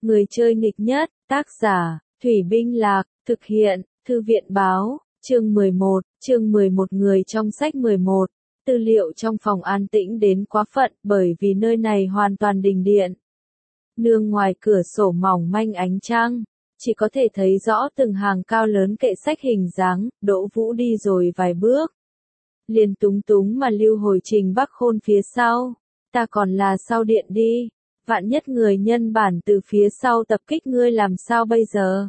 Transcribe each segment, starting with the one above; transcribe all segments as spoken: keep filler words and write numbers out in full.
Người chơi nghịch nhất, tác giả, Thủy Binh Lạc, thực hiện, Thư viện Báo, chương mười một, chương mười một người trong sách mười một. Tư liệu trong phòng an tĩnh đến quá phận bởi vì nơi này hoàn toàn đình điện. Nương ngoài cửa sổ mỏng manh ánh trăng, chỉ có thể thấy rõ từng hàng cao lớn kệ sách hình dáng. Đỗ Vũ đi rồi vài bước, liền túng túng mà lưu hồi Trình Bắc Khôn phía sau. Ta còn là sau điện đi, vạn nhất người nhân bản từ phía sau tập kích ngươi làm sao bây giờ?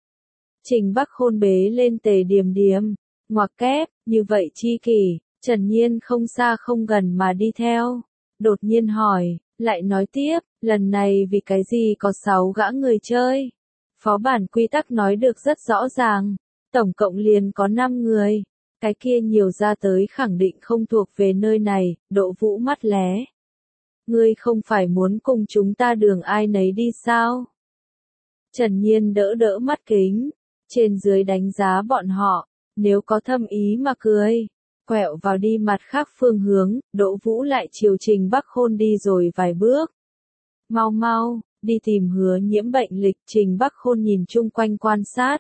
Trình Bắc Khôn bế lên Tề Điềm Điềm, ngoặc kép, như vậy chi kỷ. Trần Nhiên không xa không gần mà đi theo, đột nhiên hỏi, lại nói tiếp, lần này vì cái gì có sáu gã người chơi? Phó bản quy tắc nói được rất rõ ràng, tổng cộng liền có năm người, cái kia nhiều ra tới khẳng định không thuộc về nơi này. Đỗ Vũ mắt lé. Ngươi không phải muốn cùng chúng ta đường ai nấy đi sao? Trần Nhiên đỡ đỡ mắt kính, trên dưới đánh giá bọn họ, nếu có thâm ý mà cười. Quẹo vào đi mặt khác phương hướng, Đỗ Vũ lại chiều Trình Bắc Khôn đi rồi vài bước. Mau mau, đi tìm Hứa Nhiễm bệnh lịch. Trình Bắc Khôn nhìn chung quanh quan sát.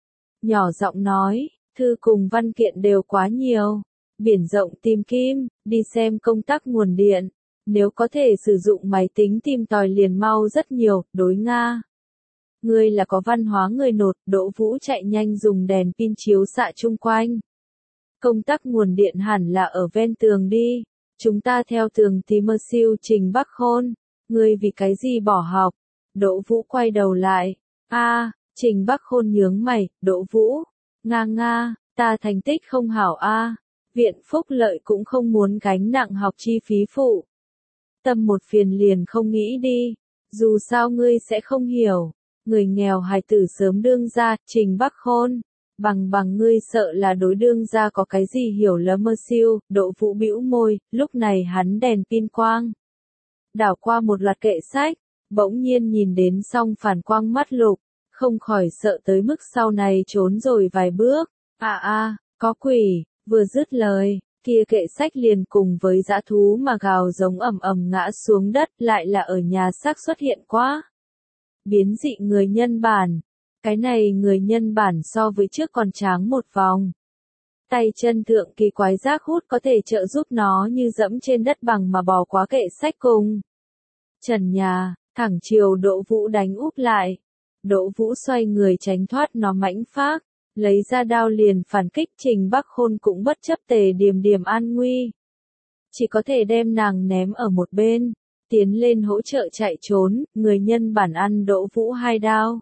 Nhỏ giọng nói, thư cùng văn kiện đều quá nhiều. Biển rộng tìm kim, đi xem công tắc nguồn điện. Nếu có thể sử dụng máy tính tìm tòi liền mau rất nhiều, đối Nga. Ngươi là có văn hóa người nột. Đỗ Vũ chạy nhanh dùng đèn pin chiếu xạ chung quanh. Công tắc nguồn điện hẳn là ở ven tường đi. Chúng ta theo tường tìm mơ siêu. Trình Bắc Khôn, ngươi vì cái gì bỏ học? Đỗ Vũ quay đầu lại. A, à, Trình Bắc Khôn nhướng mày. Đỗ Vũ, nga nga, ta thành tích không hảo a, à. Viện Phúc Lợi cũng không muốn gánh nặng học chi phí phụ. Tâm một phiền liền không nghĩ đi. Dù sao ngươi sẽ không hiểu. Người nghèo hài tử sớm đương ra. Trình Bắc Khôn, bằng bằng ngươi sợ là đối đương ra có cái gì hiểu lầm mơ siêu. Đỗ Vũ bĩu môi, lúc này hắn đèn pin quang đảo qua một loạt kệ sách, bỗng nhiên nhìn đến xong phản quang mắt lục, không khỏi sợ tới mức sau này trốn rồi vài bước. À a, có quỷ. Vừa dứt lời, kia kệ sách liền cùng với dã thú mà gào giống ầm ầm ngã xuống đất. Lại là ở nhà xác xuất hiện quá biến dị người nhân bản. Cái này người nhân bản so với trước còn tráng một vòng. Tay chân thượng kỳ quái giác hút có thể trợ giúp nó như dẫm trên đất bằng mà bò qua kệ sách cùng trần nhà, thẳng chiều Đỗ Vũ đánh úp lại. Đỗ Vũ xoay người tránh thoát nó mãnh phác, lấy ra đao liền phản kích. Trình Bắc Khôn cũng bất chấp Tề Điềm Điềm an nguy, chỉ có thể đem nàng ném ở một bên, tiến lên hỗ trợ chạy trốn. Người nhân bản ăn Đỗ Vũ hai đao,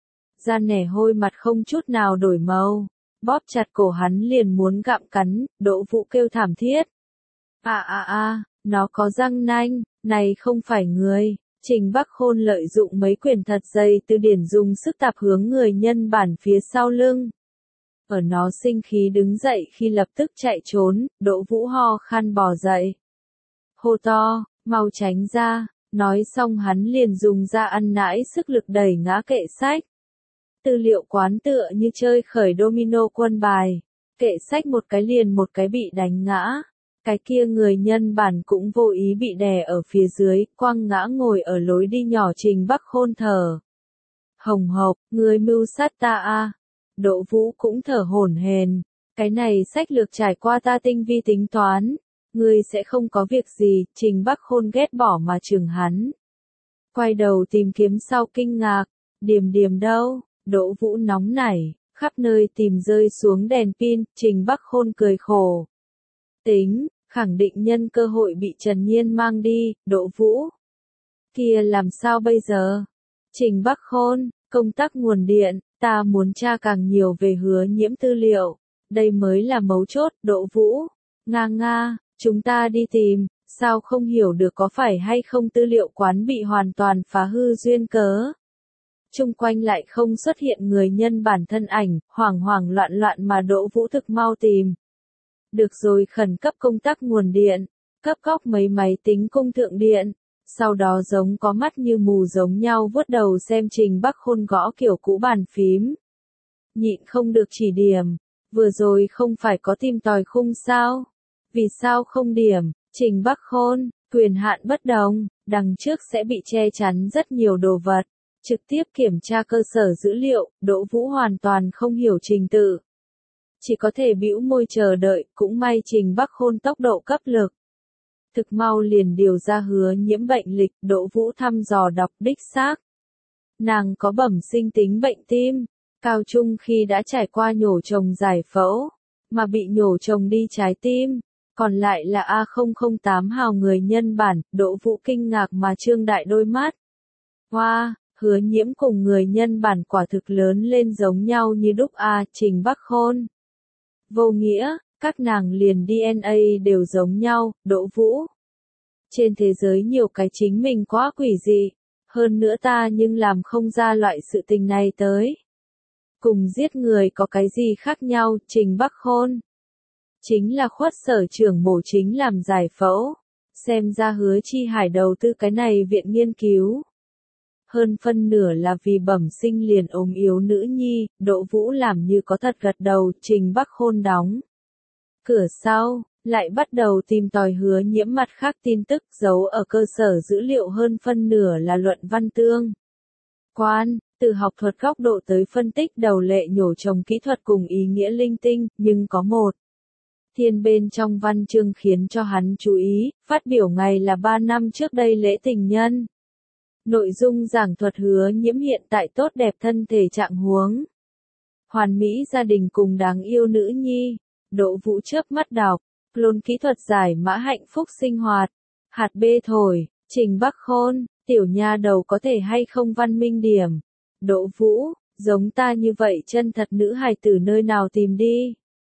da nẻ hôi mặt không chút nào đổi màu, bóp chặt cổ hắn liền muốn gặm cắn. Đỗ Vũ kêu thảm thiết. À à à, nó có răng nanh, này không phải người. Trình Bắc Khôn lợi dụng mấy quyển thật dày từ điển dùng sức tạp hướng người nhân bản phía sau lưng. Ở nó sinh khí đứng dậy khi lập tức chạy trốn. Đỗ Vũ ho khan bò dậy, hô to, mau tránh ra. Nói xong hắn liền dùng ra ăn nãi sức lực đẩy ngã kệ sách. Tư liệu quán tựa như chơi khởi domino quân bài, kệ sách một cái liền một cái bị đánh ngã. Cái kia người nhân bản cũng vô ý bị đè ở phía dưới, quăng ngã ngồi ở lối đi nhỏ. Trình Bắc Khôn thở hồng hộc, ngươi mưu sát ta a. À. Đỗ Vũ cũng thở hổn hển, cái này sách lược trải qua ta tinh vi tính toán, ngươi sẽ không có việc gì. Trình Bắc Khôn ghét bỏ mà chừng hắn, quay đầu tìm kiếm sau kinh ngạc, Điềm Điềm đâu? Đỗ Vũ nóng nảy, khắp nơi tìm rơi xuống đèn pin. Trình Bắc Khôn cười khổ. Tính, khẳng định nhân cơ hội bị Trần Nhiên mang đi. Đỗ Vũ, kia làm sao bây giờ? Trình Bắc Khôn, công tắc nguồn điện, ta muốn tra càng nhiều về Hứa Nhiễm tư liệu. Đây mới là mấu chốt. Đỗ Vũ, nga nga, chúng ta đi tìm, sao không hiểu được có phải hay không tư liệu quán bị hoàn toàn phá hư duyên cớ. Chung quanh lại không xuất hiện người nhân bản thân ảnh, hoảng hoảng loạn loạn mà Đỗ Vũ thực mau tìm. Được rồi, khẩn cấp công tắc nguồn điện, cấp góc mấy máy tính cung thượng điện, sau đó giống có mắt như mù giống nhau vuốt đầu xem Trình Bắc Khôn gõ kiểu cũ bàn phím. Nhịn không được chỉ điểm, vừa rồi không phải có tìm tòi khung sao? Vì sao không điểm? Trình Bắc Khôn, quyền hạn bất đồng, đằng trước sẽ bị che chắn rất nhiều đồ vật. Trực tiếp kiểm tra cơ sở dữ liệu, Đỗ Vũ hoàn toàn không hiểu trình tự. Chỉ có thể bĩu môi chờ đợi, cũng may Trình Bắc Khôn tốc độ cấp lực. Thực mau liền điều ra Hứa Nhiễm bệnh lịch, Đỗ Vũ thăm dò đọc đích xác. Nàng có bẩm sinh tính bệnh tim, cao trung khi đã trải qua nhổ trồng giải phẫu, mà bị nhổ trồng đi trái tim, còn lại là A không không tám hào người nhân bản, Đỗ Vũ kinh ngạc mà trương đại đôi mắt. Hoa, wow, Hứa Nhiễm cùng người nhân bản quả thực lớn lên giống nhau như đúc A, Trình Bắc Khôn. Vô nghĩa, các nàng liền đê en a đều giống nhau, Đỗ Vũ. Trên thế giới nhiều cái chính mình quá quỷ dị, hơn nữa ta nhưng làm không ra loại sự tình này tới. Cùng giết người có cái gì khác nhau, Trình Bắc Khôn. Chính là khuất sở trưởng mổ chính làm giải phẫu, xem ra Hứa Chi Hải đầu tư cái này viện nghiên cứu. Hơn phân nửa là vì bẩm sinh liền ốm yếu nữ nhi, Đỗ Vũ làm như có thật gật đầu, Trình Bắc Khôn đóng. Cửa sau, lại bắt đầu tìm tòi Hứa Nhiễm mặt khác tin tức giấu ở cơ sở dữ liệu hơn phân nửa là luận văn tương. Quan, từ học thuật góc độ tới phân tích đầu lệ nhổ trồng kỹ thuật cùng ý nghĩa linh tinh, nhưng có một. Thiên bên trong văn chương khiến cho hắn chú ý, phát biểu ngày là ba năm trước đây lễ tình nhân. Nội dung giảng thuật Hứa Nhiễm hiện tại tốt đẹp thân thể trạng huống. Hoàn mỹ gia đình cùng đáng yêu nữ nhi. Đỗ Vũ chớp mắt đọc, clone kỹ thuật giải mã hạnh phúc sinh hoạt. Hạt bê thổi, Trình Bắc Khôn, tiểu nha đầu có thể hay không văn minh điểm. Đỗ Vũ, giống ta như vậy chân thật nữ hài tử nơi nào tìm đi.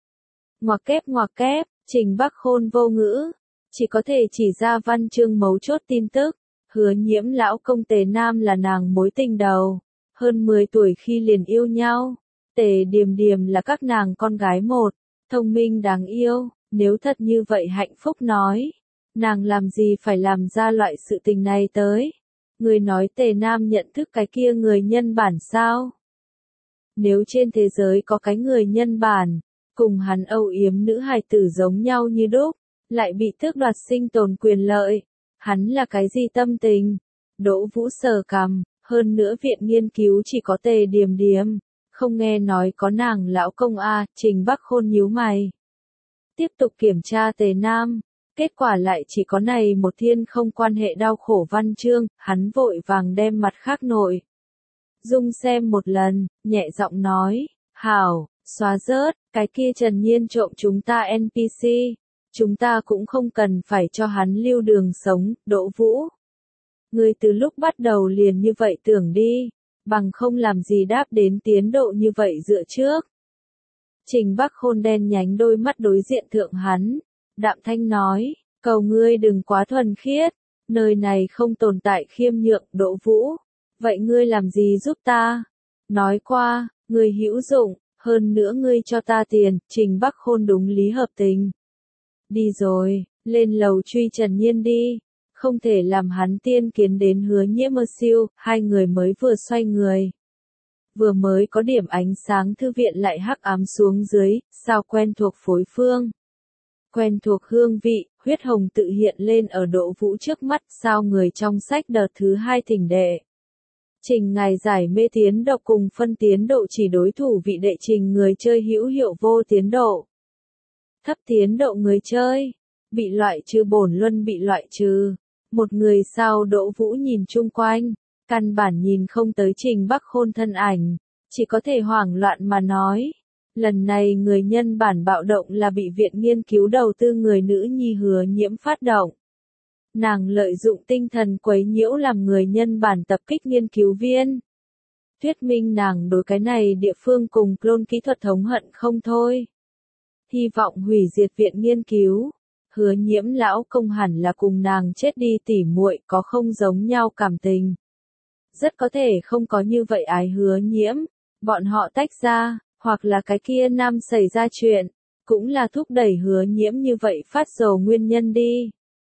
Ngoặc kép ngoặc kép, Trình Bắc Khôn vô ngữ, chỉ có thể chỉ ra văn chương mấu chốt tin tức. Hứa Nhiễm lão công Tề Nam là nàng mối tình đầu, hơn mười tuổi khi liền yêu nhau. Tề Điềm Điềm là các nàng con gái một, thông minh đáng yêu, nếu thật như vậy hạnh phúc nói, nàng làm gì phải làm ra loại sự tình này tới. Người nói Tề Nam nhận thức cái kia người nhân bản sao? Nếu trên thế giới có cái người nhân bản, cùng hắn âu yếm nữ hài tử giống nhau như đúc, lại bị tước đoạt sinh tồn quyền lợi. Hắn là cái gì tâm tình? Đỗ Vũ sờ cằm, hơn nữa viện nghiên cứu chỉ có Tề Điềm Điềm, không nghe nói có nàng lão công a, Trình Bắc Khôn nhíu mày. Tiếp tục kiểm tra Tề Nam, kết quả lại chỉ có này một thiên không quan hệ đau khổ văn chương, hắn vội vàng đem mặt khác nội. Dung xem một lần, nhẹ giọng nói, hảo, xóa rớt, cái kia Trần Nhiên trộm chúng ta en pê xê. Chúng ta cũng không cần phải cho hắn lưu đường sống, Đỗ Vũ. Người từ lúc bắt đầu liền như vậy tưởng đi, bằng không làm gì đáp đến tiến độ như vậy dựa trước. Trình Bắc Khôn đen nhánh đôi mắt đối diện thượng hắn, đạm thanh nói, cầu ngươi đừng quá thuần khiết, nơi này không tồn tại khiêm nhượng, Đỗ Vũ. Vậy ngươi làm gì giúp ta? Nói qua, ngươi hữu dụng, hơn nữa ngươi cho ta tiền, Trình Bắc Khôn đúng lý hợp tình. Đi rồi, lên lầu truy Trần Nhiên đi, không thể làm hắn tiên kiến đến Hứa Nhiễm mơ siêu, hai người mới vừa xoay người. Vừa mới có điểm ánh sáng thư viện lại hắc ám xuống dưới, sao quen thuộc phối phương. Quen thuộc hương vị, huyết hồng tự hiện lên ở Đỗ Vũ trước mắt, sao người trong sách đợt thứ hai thỉnh đệ. Trình ngài giải mê tiến độ cùng phân tiến độ chỉ đối thủ vị đệ trình người chơi hữu hiệu vô tiến độ. Thấp tiến độ người chơi, bị loại trừ bổn luân bị loại trừ. Một người sao Đỗ Vũ nhìn chung quanh, căn bản nhìn không tới Trình Bắc Khôn thân ảnh, chỉ có thể hoảng loạn mà nói. Lần này người nhân bản bạo động là bị viện nghiên cứu đầu tư người nữ nhi Hứa Nhiễm phát động. Nàng lợi dụng tinh thần quấy nhiễu làm người nhân bản tập kích nghiên cứu viên. Thuyết minh nàng đối cái này địa phương cùng clone kỹ thuật thống hận không thôi. Hy vọng hủy diệt viện nghiên cứu. Hứa Nhiễm lão công hẳn là cùng nàng chết đi tỉ muội, có không giống nhau cảm tình. Rất có thể không có như vậy ái Hứa Nhiễm, bọn họ tách ra, hoặc là cái kia nam xảy ra chuyện, cũng là thúc đẩy Hứa Nhiễm như vậy phát dầu nguyên nhân đi.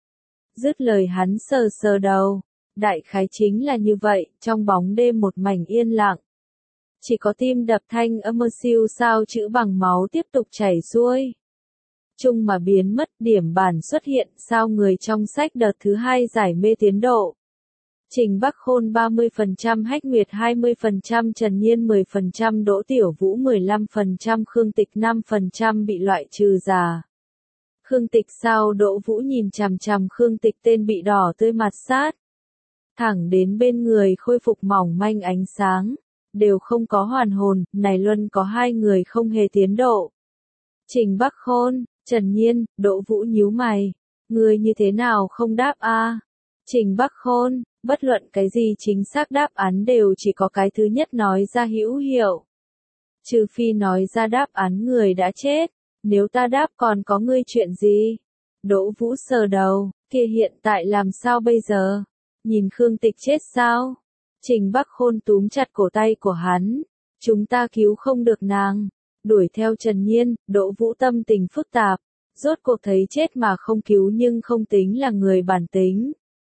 Dứt lời hắn sờ sờ đầu, đại khái chính là như vậy, trong bóng đêm một mảnh yên lặng. Chỉ có tim đập thanh âm mơ siêu sao chữ bằng máu tiếp tục chảy xuôi. Chung mà biến mất điểm bản xuất hiện sao người trong sách đợt thứ hai giải mê tiến độ. Trình Bắc Khôn ba mươi phần trăm, Hách Nguyệt hai mươi phần trăm, Trần Nhiên mười phần trăm, Đỗ Tiểu Vũ mười lăm phần trăm, Khương Tịch năm phần trăm bị loại trừ giả. Khương Tịch sao? Đỗ Vũ nhìn chằm chằm Khương Tịch, tên bị đỏ tươi mặt sát. Thẳng đến bên người khôi phục mỏng manh ánh sáng. Đều không có hoàn hồn, này luân có hai người không hề tiến độ. Trình Bắc Khôn, Trần Nhiên, Đỗ Vũ nhíu mày. Người như thế nào không đáp a? Trình Bắc Khôn, bất luận cái gì chính xác đáp án đều chỉ có cái thứ nhất nói ra hữu hiệu. Trừ phi nói ra đáp án người đã chết, nếu ta đáp còn có ngươi chuyện gì? Đỗ Vũ sờ đầu, kia hiện tại làm sao bây giờ? Nhìn Khương Tịch chết sao? Trình Bắc Khôn túm chặt cổ tay của hắn. Chúng ta cứu không được nàng. Đuổi theo Trần Nhiên, Đỗ Vũ tâm tình phức tạp. Rốt cuộc thấy chết mà không cứu nhưng không tính là người bản tính.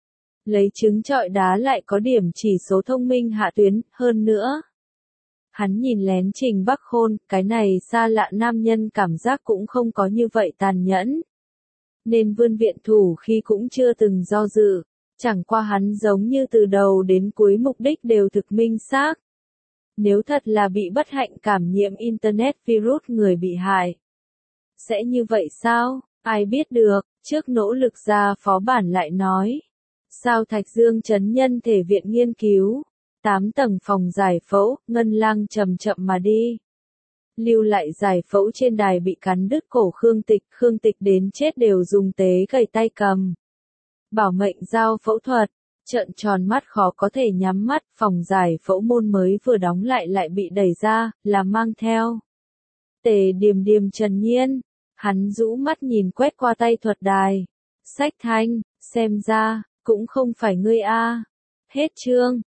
Lấy trứng trọi đá lại có điểm chỉ số thông minh hạ tuyến, hơn nữa. Hắn nhìn lén Trình Bắc Khôn, cái này xa lạ nam nhân cảm giác cũng không có như vậy tàn nhẫn. Nên vươn viện thủ khi cũng chưa từng do dự. Chẳng qua hắn giống như từ đầu đến cuối mục đích đều thực minh xác. Nếu thật là bị bất hạnh cảm nhiễm Internet virus người bị hại. Sẽ như vậy sao? Ai biết được, trước nỗ lực ra phó bản lại nói. Sao Thạch Dương Trấn Nhân Thể Viện nghiên cứu. Tám tầng phòng giải phẫu, Ngân Lang chậm chậm mà đi. Lưu lại giải phẫu trên đài bị cắn đứt cổ Khương Tịch, Khương Tịch đến chết đều dùng tế gầy tay cầm. Bảo mệnh giao phẫu thuật, trợn tròn mắt khó có thể nhắm mắt, phòng giải phẫu môn mới vừa đóng lại lại bị đẩy ra, là mang theo. Tề Điềm Điềm Trần Nhiên, hắn rũ mắt nhìn quét qua tay thuật đài. Sách Thanh, xem ra, cũng không phải ngươi a. Hết chương.